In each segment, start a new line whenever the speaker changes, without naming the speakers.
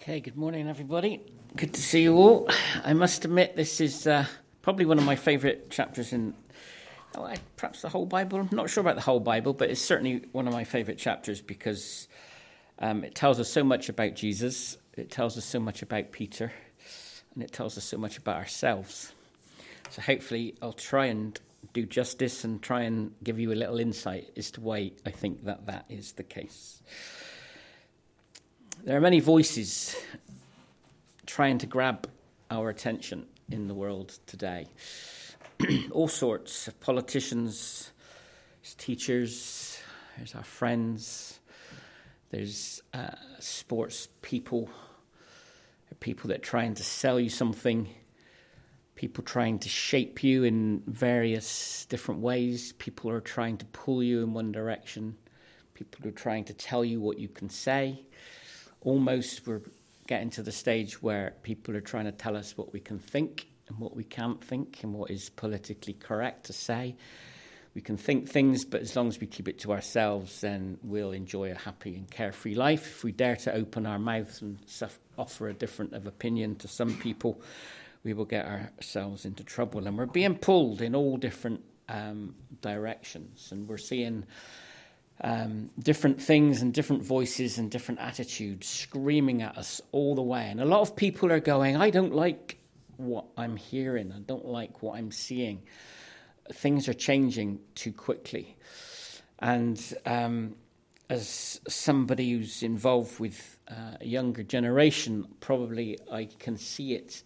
Okay, good morning, everybody. Good to see you all. I must admit, this is probably one of my favourite chapters in, perhaps the whole Bible. I'm not sure about the whole Bible, but it's certainly one of my favourite chapters because it tells us so much about Jesus, it tells us so much about Peter, and it tells us so much about ourselves. So hopefully I'll try and do justice and try and give you a little insight as to why I think that is the case. There are many voices trying to grab our attention in the world today. All sorts of politicians, there's teachers, there's our friends, there's sports people, there are people that are trying to sell you something, people trying to shape you in various different ways, people are trying to pull you in one direction, people are trying to tell you what you can say. Almost we're getting to the stage where people are trying to tell us what we can think and what we can't think and what is politically correct to say. We can think things, but as long as we keep it to ourselves, then we'll enjoy a happy and carefree life. If we dare to open our mouths and offer a different of opinion to some people, we will get ourselves into trouble. And we're being pulled in all different directions, and we're seeing different things and different voices and different attitudes screaming at us all the way. And a lot of people are going, I don't like what I'm hearing. I don't like what I'm seeing. Things are changing too quickly. And as somebody who's involved with a younger generation, probably I can see it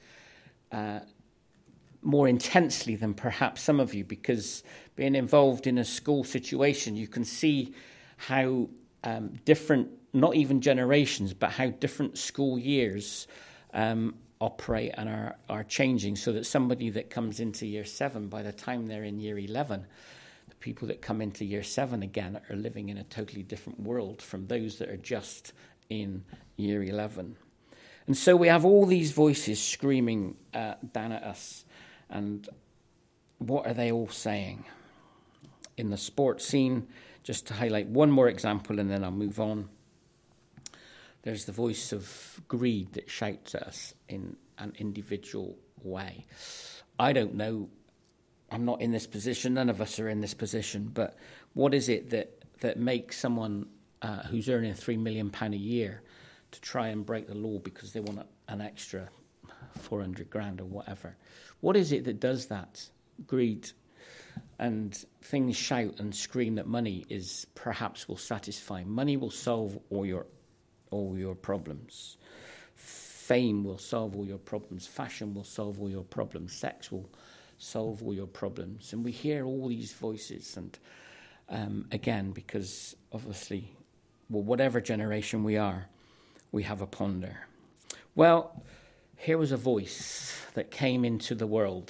more intensely than perhaps some of you, because being involved in a school situation, you can see how different, not even generations, but how different school years operate and are changing, so that somebody that comes into year 7, by the time they're in year 11, the people that come into year 7 again are living in a totally different world from those that are just in year 11. And so we have all these voices screaming down at us. And what are they all saying? In the sports scene, just to highlight one more example and then I'll move on, there's the voice of greed that shouts at us in an individual way. I don't know, I'm not in this position, none of us are in this position, but what is it that makes someone who's earning £3 million a year to try and break the law because they want an extra 400 grand or whatever? What is it that does that? Greed. And things shout and scream that money is perhaps will satisfy. Money will solve all your problems. Fame will solve all your problems. Fashion will solve all your problems. Sex will solve all your problems. And we hear all these voices. And again, because obviously, whatever generation we are, we have a ponder. Well, here was a voice that came into the world,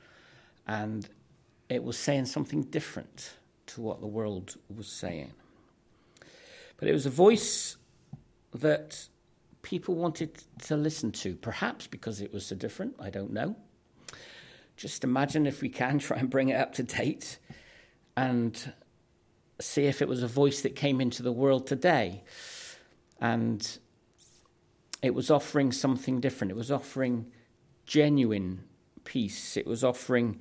and it was saying something different to what the world was saying. But it was a voice that people wanted to listen to, perhaps because it was so different, I don't know. Just imagine, if we can, try and bring it up to date and see if it was a voice that came into the world today. And it was offering something different. It was offering genuine peace. It was offering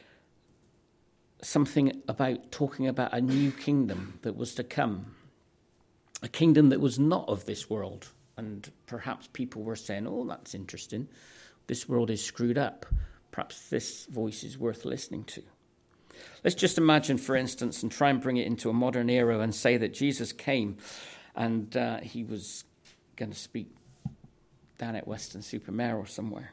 something about talking about a new kingdom that was to come. A kingdom that was not of this world. And perhaps people were saying, oh, that's interesting. This world is screwed up. Perhaps this voice is worth listening to. Let's just imagine, for instance, and try and bring it into a modern era and say that Jesus came and he was going to speak down at Weston-super-Mare or somewhere.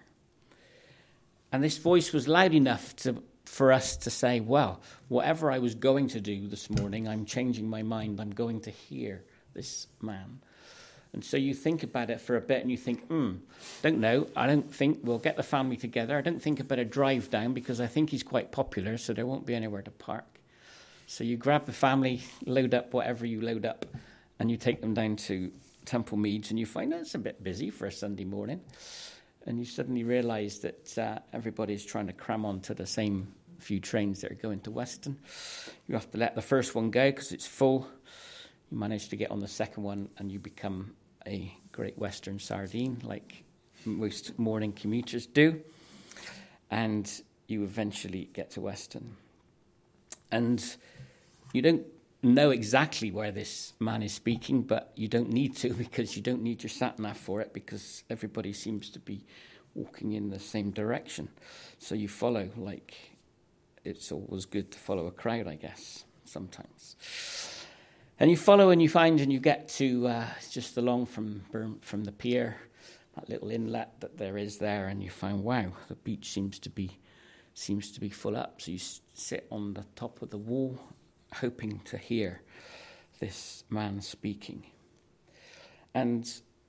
And this voice was loud enough for us to say, well, whatever I was going to do this morning, I'm changing my mind. I'm going to hear this man. And so you think about it for a bit and you think, don't know. I don't think we'll get the family together. I don't think I better drive down because I think he's quite popular, so there won't be anywhere to park. So you grab the family, load up whatever you load up, and you take them down to Temple Meads, and you find it's a bit busy for a Sunday morning, and you suddenly realise that everybody's trying to cram onto the same few trains that are going to Weston. You have to let the first one go because it's full. You manage to get on the second one, and you become a Great Western sardine, like most morning commuters do, and you eventually get to Weston. And you don't know exactly where this man is speaking, but you don't need to, because you don't need your sat-nav for it, because everybody seems to be walking in the same direction. So you follow, like it's always good to follow a crowd, I guess, sometimes. And you follow and you find and you get to just along from the pier, that little inlet that there is there, and you find, wow, the beach seems to be full up. So you sit on the top of the wall, hoping to hear this man speaking. And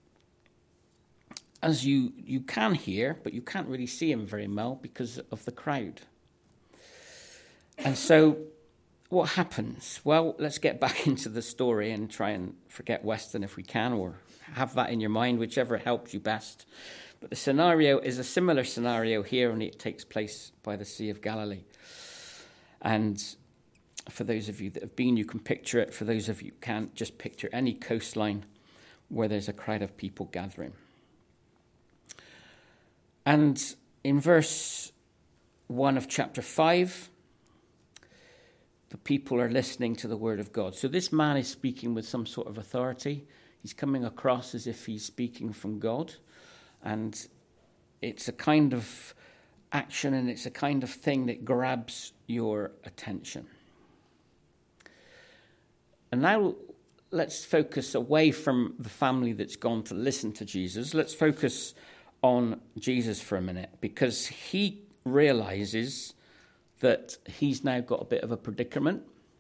as you can hear, but you can't really see him very well because of the crowd. And so what happens? Well, let's get back into the story and try and forget Weston if we can, or have that in your mind, whichever helps you best. But the scenario is a similar scenario here, only it takes place by the Sea of Galilee. And for those of you that have been, you can picture it. For those of you who can't, just picture any coastline where there's a crowd of people gathering. And in verse 1 of chapter 5, the people are listening to the word of God. So this man is speaking with some sort of authority. He's coming across as if he's speaking from God. And it's a kind of action, and it's a kind of thing that grabs your attention. And now let's focus away from the family that's gone to listen to Jesus. Let's focus on Jesus for a minute, because he realizes that he's now got a bit of a predicament.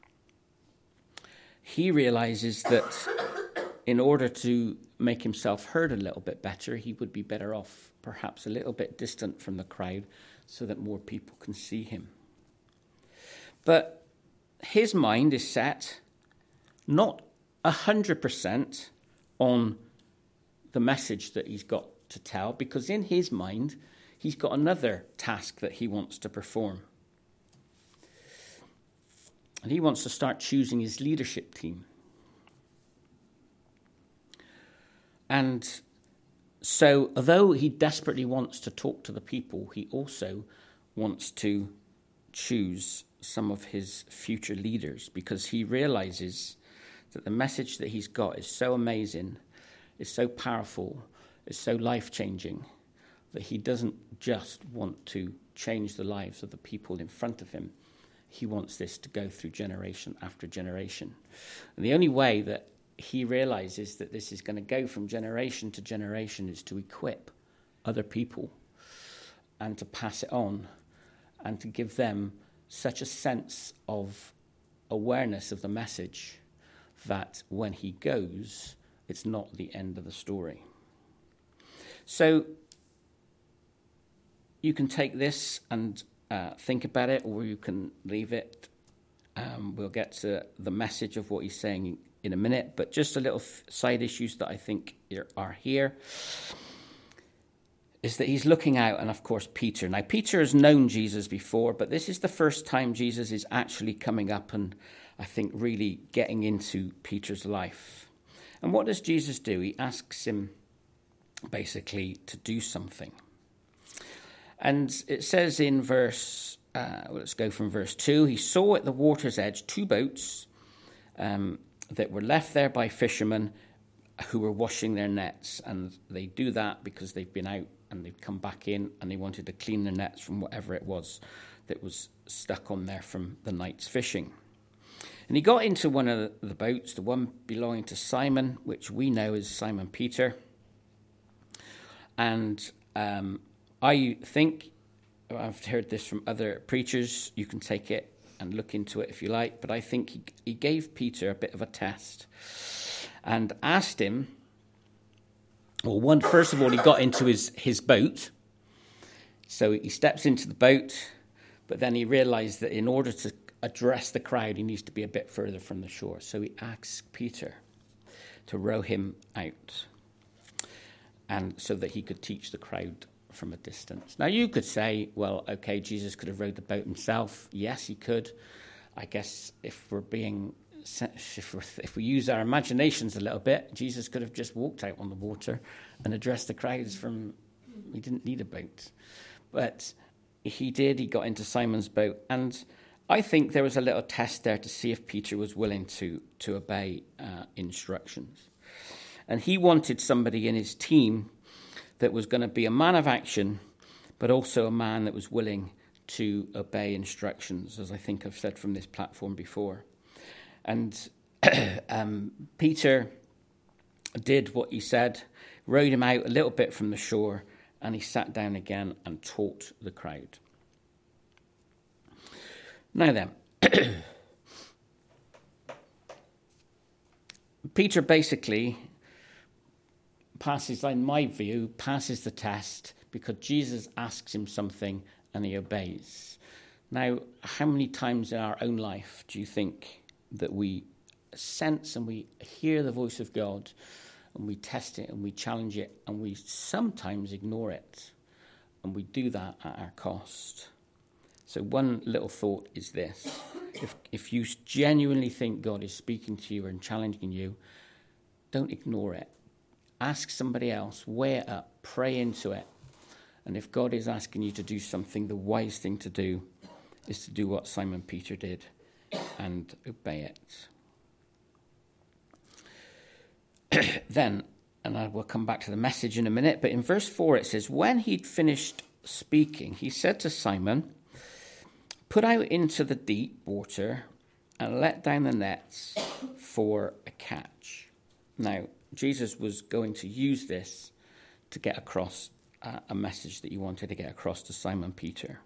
He realizes that in order to make himself heard a little bit better, he would be better off perhaps a little bit distant from the crowd so that more people can see him. But his mind is set not 100% on the message that he's got to tell, because in his mind, he's got another task that he wants to perform. And he wants to start choosing his leadership team. And so, although he desperately wants to talk to the people, he also wants to choose some of his future leaders, because he realizes that the message that he's got is so amazing, is so powerful, is so life-changing, that he doesn't just want to change the lives of the people in front of him. He wants this to go through generation after generation. And the only way that he realizes that this is going to go from generation to generation is to equip other people and to pass it on and to give them such a sense of awareness of the message that when he goes, it's not the end of the story. So you can take this and think about it, or you can leave it. We'll get to the message of what he's saying in a minute, but just a little side issues that I think are here is that he's looking out, and of course Peter. Now Peter has known Jesus before, but this is the first time Jesus is actually coming up and I think really getting into Peter's life. And what does Jesus do? He asks him basically to do something. And it says in let's go from verse 2, he saw at the water's edge 2 boats that were left there by fishermen who were washing their nets. And they do that because they've been out and they've come back in and they wanted to clean their nets from whatever it was that was stuck on there from the night's fishing. And he got into one of the boats, the one belonging to Simon, which we know is Simon Peter. And I think, I've heard this from other preachers, you can take it and look into it if you like, but I think he gave Peter a bit of a test and asked him, well, first of all, he got into his boat. So he steps into the boat, but then he realized that in order to address the crowd, he needs to be a bit further from the shore. So he asks Peter to row him out, and so that he could teach the crowd from a distance. Now you could say, well, okay, Jesus could have rowed the boat himself. Yes, he could. I guess if we're being if we use our imaginations a little bit, Jesus could have just walked out on the water and addressed the crowds he didn't need a boat. But he did. He got into Simon's boat. And I think there was a little test there to see if Peter was willing to obey instructions. And he wanted somebody in his team that was going to be a man of action, but also a man that was willing to obey instructions, as I think I've said from this platform before. And Peter did what he said, rowed him out a little bit from the shore, and he sat down again and taught the crowd. Now then, Peter basically passes, in my view, passes the test because Jesus asks him something and he obeys. Now, how many times in our own life do you think that we sense and we hear the voice of God and we test it and we challenge it and we sometimes ignore it, and we do that at our cost? So one little thought is this. If you genuinely think God is speaking to you and challenging you, don't ignore it. Ask somebody else, weigh it up, pray into it. And if God is asking you to do something, the wise thing to do is to do what Simon Peter did and obey it. Then, and I will come back to the message in a minute, but in verse 4 it says, when he'd finished speaking, he said to Simon, put out into the deep water and let down the nets for a catch. Now, Jesus was going to use this to get across a message that he wanted to get across to Simon Peter.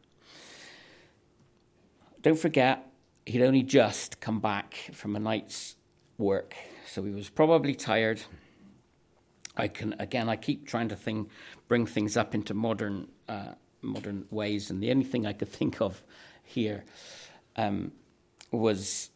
Don't forget, he'd only just come back from a night's work, so he was probably tired. I keep trying to bring things up into modern ways, and the only thing I could think of here was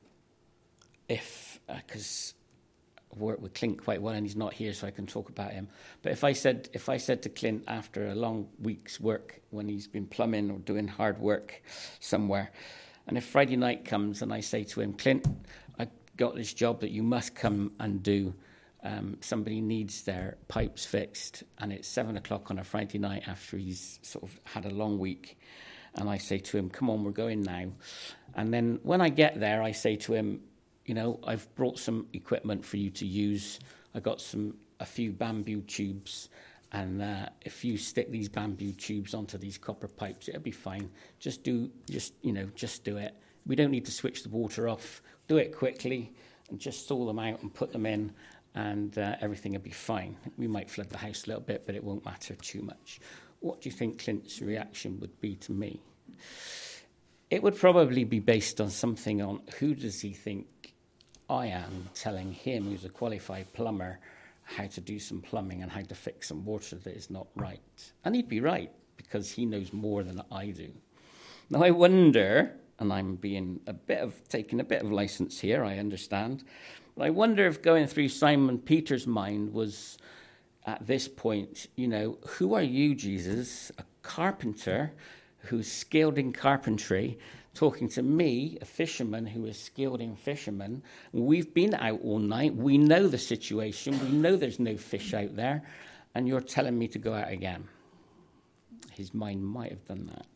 because I work with Clint quite well, and he's not here, so I can talk about him. But if I said to Clint after a long week's work, when he's been plumbing or doing hard work somewhere, and if Friday night comes and I say to him, Clint, I got this job that you must come and do. Somebody needs their pipes fixed, and it's 7:00 on a Friday night after he's sort of had a long week. And I say to him, come on, we're going now. And then when I get there, I say to him, I've brought some equipment for you to use. I got a few bamboo tubes, and if you stick these bamboo tubes onto these copper pipes, it'll be fine. Just do it. We don't need to switch the water off. Do it quickly, and just saw them out and put them in, and everything will be fine. We might flood the house a little bit, but it won't matter too much. What do you think Clint's reaction would be to me? It would probably be based on something on who does he think I am telling him, who's a qualified plumber, how to do some plumbing and how to fix some water that is not right. And he'd be right, because he knows more than I do. Now I wonder, and I'm taking a bit of license here, I understand, but I wonder if going through Simon Peter's mind was, at this point, who are you, Jesus, a carpenter who's skilled in carpentry, talking to me, a fisherman who is skilled in fishermen? We've been out all night. We know the situation. We know there's no fish out there, and you're telling me to go out again. His mind might have done that.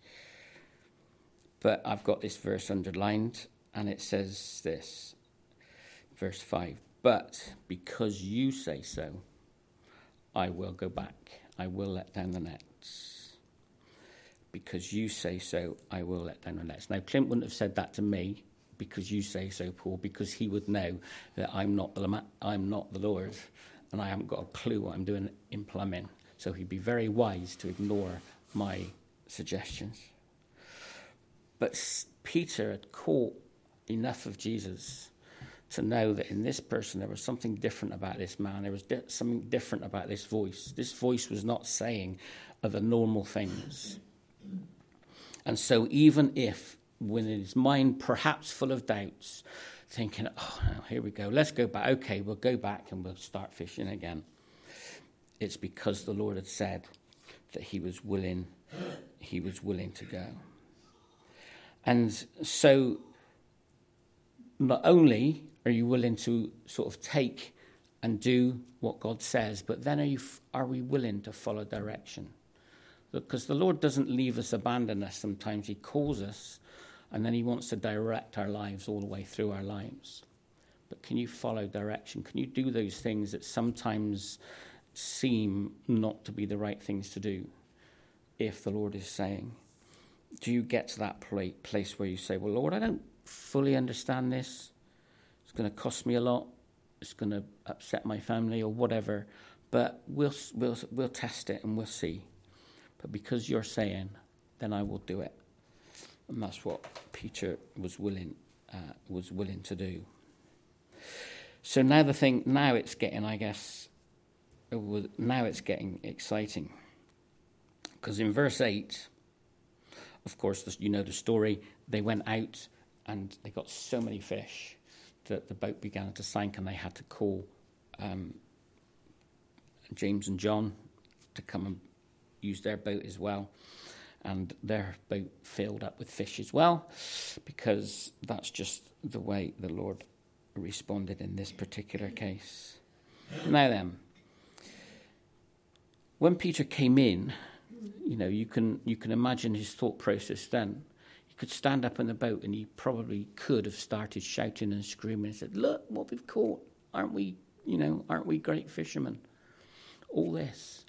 But I've got this verse underlined, and it says this, verse 5, but because you say so, I will go back. I will let down the nets. Because you say so, I will let down the nets. Now, Clint wouldn't have said that to me, because you say so, Paul, because he would know that I'm not the Lord, and I haven't got a clue what I'm doing in plumbing. So he'd be very wise to ignore my suggestions. But Peter had caught enough of Jesus to know that in this person there was something different about this man. There was something different about this voice. This voice was not saying other normal things. And so even if, when his mind perhaps full of doubts, thinking, oh, no, here we go, let's go back. Okay, we'll go back and we'll start fishing again. It's because the Lord had said that he was willing to go. And so not only are you willing to sort of take and do what God says, but then are we willing to follow direction? Because the Lord doesn't leave us, abandon us. Sometimes he calls us, and then he wants to direct our lives all the way through our lives. But can you follow direction? Can you do those things that sometimes seem not to be the right things to do, if the Lord is saying? Do you get to that place where you say, well, Lord, I don't fully understand this. It's going to cost me a lot. It's going to upset my family or whatever. But we'll test it and we'll see. But because you're saying, then I will do it. And that's what Peter was willing to do. So now it's getting, I guess, now it's getting exciting. Because in verse 8, of course, you know the story. They went out and they got so many fish that the boat began to sink, and they had to call James and John to come and use their boat as well. And their boat filled up with fish as well, because that's just the way the Lord responded in this particular case. Now then, when Peter came in, you can imagine his thought process then. He could stand up in the boat and he probably could have started shouting and screaming and said, look what we've caught. Aren't we great fishermen? All this.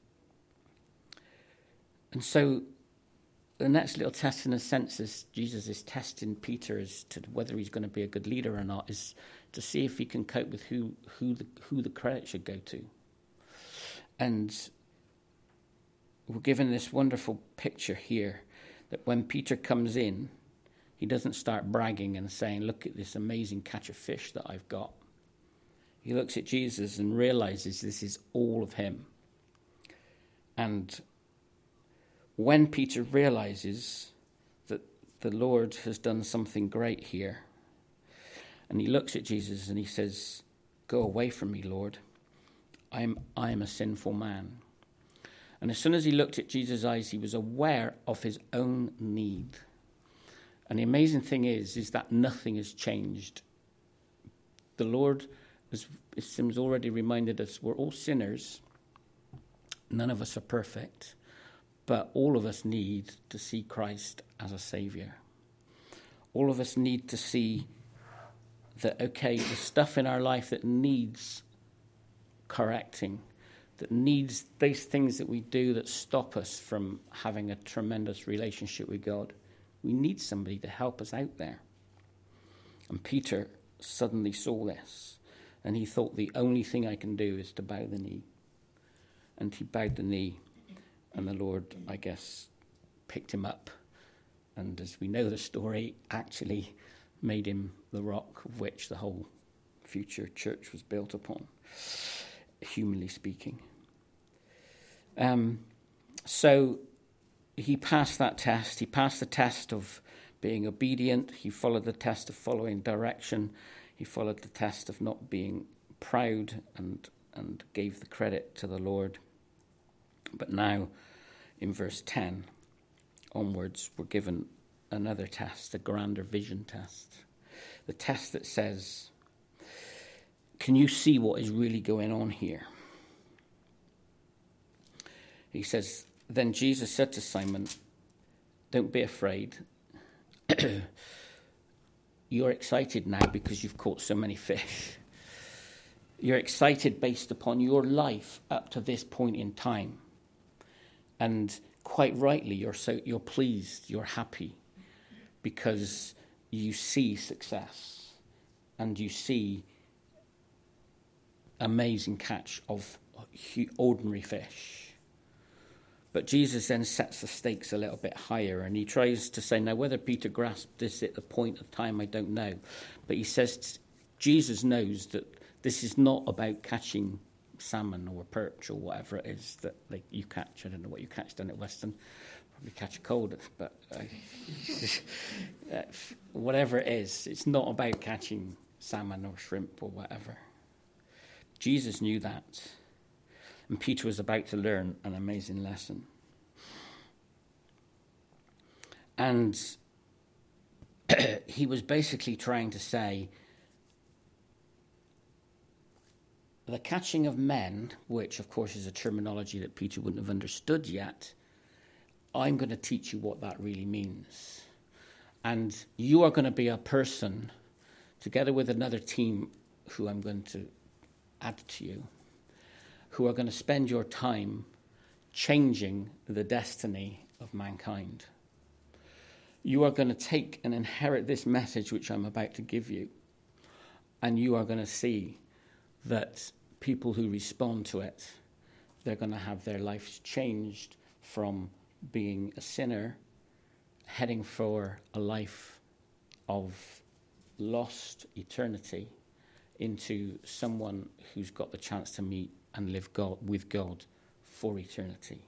And so the next little test, in a sense, is Jesus is testing Peter as to whether he's going to be a good leader or not, is to see if he can cope with who the credit should go to. And we're given this wonderful picture here that when Peter comes in, he doesn't start bragging and saying, look at this amazing catch of fish that I've got. He looks at Jesus and realizes this is all of him. And when Peter realizes that the Lord has done something great here, and he looks at Jesus and he says, go away from me, Lord. I am a sinful man. And as soon as he looked at Jesus' eyes, he was aware of his own need. And the amazing thing is that nothing has changed. The Lord, as Sim's already reminded us, we're all sinners. None of us are perfect. But all of us need to see Christ as a Saviour. All of us need to see that, okay, the stuff in our life that needs correcting, that needs those things that we do that stop us from having a tremendous relationship with God. We need somebody to help us out there. And Peter suddenly saw this, and he thought, the only thing I can do is to bow the knee. And he bowed the knee, and the Lord, I guess, picked him up, and as we know the story, actually made him the rock of which the whole future church was built upon, humanly speaking. So he passed that test. He passed the test of being obedient. He followed the test of following direction. He followed the test of not being proud and gave the credit to the Lord. But now, in verse 10 onwards, we're given another test, a grander vision test. The test that says, can you see what is really going on here? He says, then Jesus said to Simon, don't be afraid. You're excited now because you've caught so many fish. You're excited based upon your life up to this point in time. And quite rightly, you're pleased, you're happy, because you see success and you see amazing catch of ordinary fish. But Jesus then sets the stakes a little bit higher, and he tries to say, now whether Peter grasped this at the point of time, I don't know. But he says Jesus knows that this is not about catching salmon or perch or whatever it is that you catch. I don't know what you catch down at Weston. Probably catch a cold, but whatever it is, it's not about catching salmon or shrimp or whatever. Jesus knew that. And Peter was about to learn an amazing lesson. And he was basically trying to say the catching of men, which of course is a terminology that Peter wouldn't have understood yet, I'm going to teach you what that really means. And you are going to be a person, together with another team who I'm going to add to you, who are going to spend your time changing the destiny of mankind. You are going to take and inherit this message which I'm about to give you, and you are going to see that people who respond to it, they're going to have their lives changed from being a sinner, heading for a life of lost eternity, into someone who's got the chance to meet and live with God for eternity.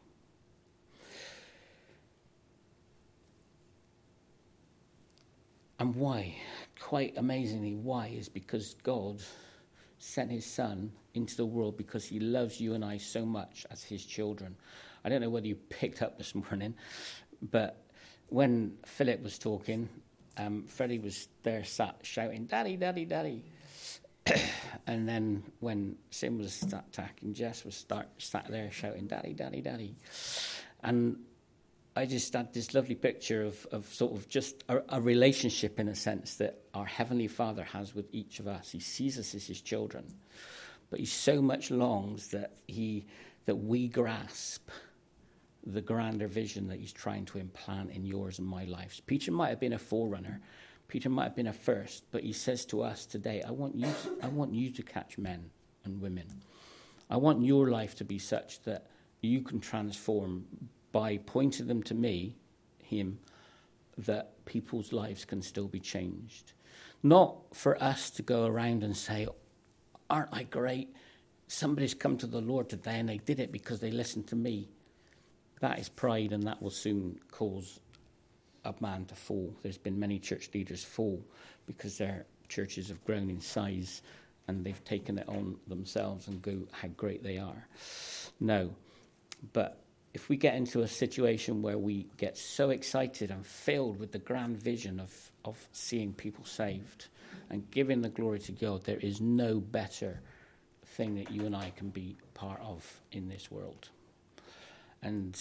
And why? Quite amazingly, why? Is because God sent his son into the world because he loves you and I so much as his children. I don't know whether you picked up this morning, but when Philip was talking, Freddie was there sat shouting, "Daddy, Daddy, Daddy." And then when Sim was attacking, Jess was sat there shouting, "Daddy, Daddy, Daddy." And I just had this lovely picture of sort of just a relationship, in a sense, that our Heavenly Father has with each of us. He sees us as his children, but he so much longs that we grasp the grander vision that he's trying to implant in yours and my lives. Peter might have been a forerunner. Peter might have been a first, but he says to us today, I want you to catch men and women. I want your life to be such that you can transform by pointing them to me, him, that people's lives can still be changed. Not for us to go around and say, aren't I great? Somebody's come to the Lord today and they did it because they listened to me. That is pride, and that will soon cause a man to fall. There's been many church leaders fall because their churches have grown in size and they've taken it on themselves and go how great they are. No, but if we get into a situation where we get so excited and filled with the grand vision of seeing people saved and giving the glory to God, there is no better thing that you and I can be part of in this world. And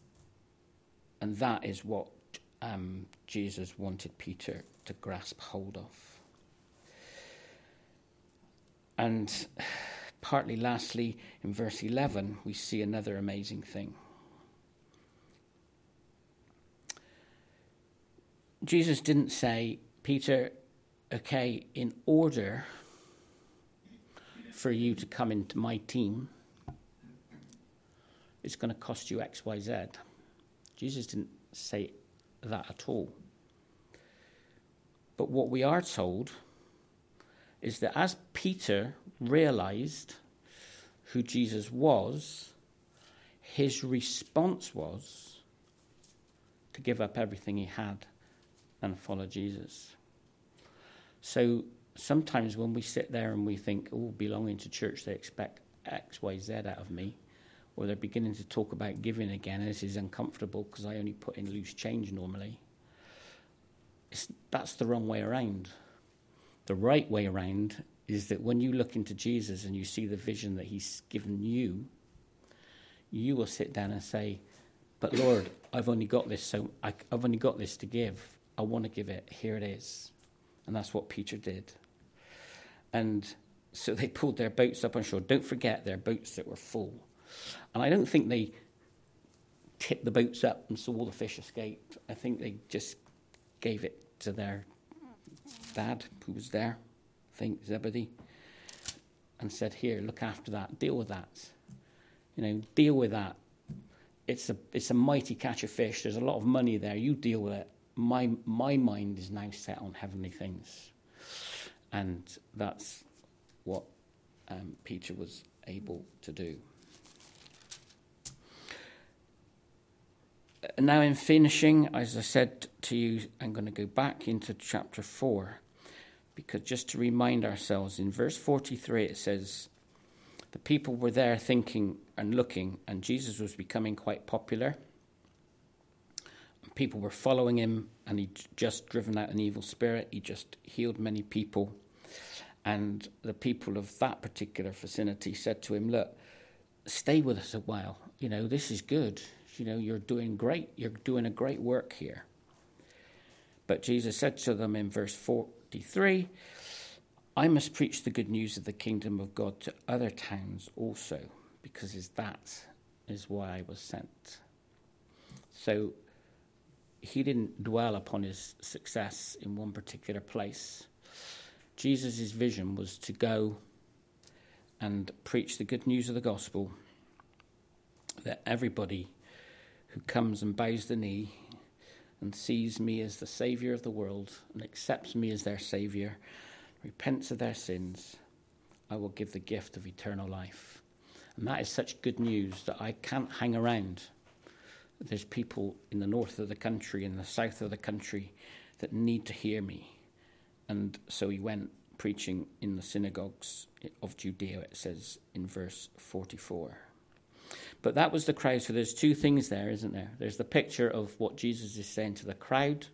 that is what Jesus wanted Peter to grasp hold of. And partly lastly, in verse 11, we see another amazing thing. Jesus didn't say, Peter, okay, in order for you to come into my team, it's going to cost you X, Y, Z. Jesus didn't say that at all. But what we are told is that as Peter realized who Jesus was, his response was to give up everything he had and follow Jesus. So sometimes when we sit there and we think, belonging to church, they expect X, Y, Z out of me, or they're beginning to talk about giving again, and this is uncomfortable because I only put in loose change normally. That's the wrong way around. The right way around is that when you look into Jesus and you see the vision that he's given you, you will sit down and say, but Lord, I've only got this, so I've only got this to give. I want to give it. Here it is. And that's what Peter did. And so they pulled their boats up on shore. Don't forget, they're boats that were full. And I don't think they tipped the boats up and saw all the fish escape. I think they just gave it to their dad, who was there, I think Zebedee, and said, here, look after that. Deal with that. Deal with that. It's a mighty catch of fish. There's a lot of money there. You deal with it. My mind is now set on heavenly things. And that's what Peter was able to do. Now in finishing, as I said to you, I'm going to go back into chapter 4, because just to remind ourselves, in verse 43 it says, the people were there thinking and looking, and Jesus was becoming quite popular. People were following him, and he'd just driven out an evil spirit. He just healed many people. And the people of that particular vicinity said to him, look, stay with us a while. This is good. You're doing great. You're doing a great work here. But Jesus said to them in verse 43, I must preach the good news of the kingdom of God to other towns also, because that is why I was sent. So he didn't dwell upon his success in one particular place. Jesus' vision was to go and preach the good news of the gospel, that everybody who comes and bows the knee and sees me as the Saviour of the world and accepts me as their Saviour, repents of their sins, I will give the gift of eternal life. And that is such good news that I can't hang around. There's people in the north of the country, in the south of the country, that need to hear me. And so he went preaching in the synagogues of Judea, it says in verse 44. But that was the crowd. So there's two things there, isn't there? There's the picture of what Jesus is saying to the crowd.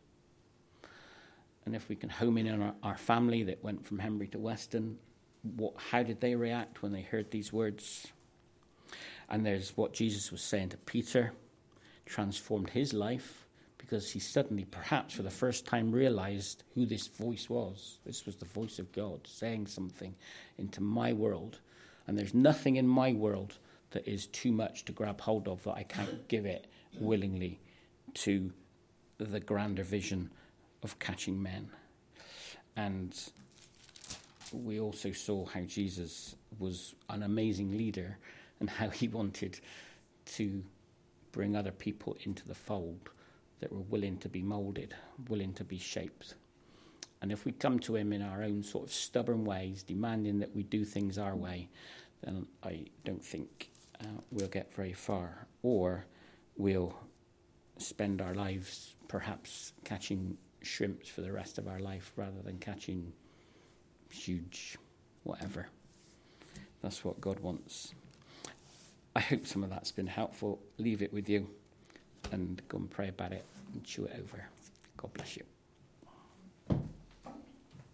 And if we can home in on our family that went from Henbury to Weston, how did they react when they heard these words? And there's what Jesus was saying to Peter, transformed his life, because he suddenly, perhaps for the first time, realized who this voice was. This was the voice of God saying something into my world. And there's nothing in my world that is too much to grab hold of that I can't give it willingly to the grander vision of catching men. And we also saw how Jesus was an amazing leader and how he wanted to bring other people into the fold that were willing to be molded, willing to be shaped. And if we come to him in our own sort of stubborn ways, demanding that we do things our way, then I don't think we'll get very far. Or we'll spend our lives perhaps catching shrimps for the rest of our life rather than catching huge whatever. That's what God wants. I hope some of that's been helpful. Leave it with you and go and pray about it and chew it over. God bless you.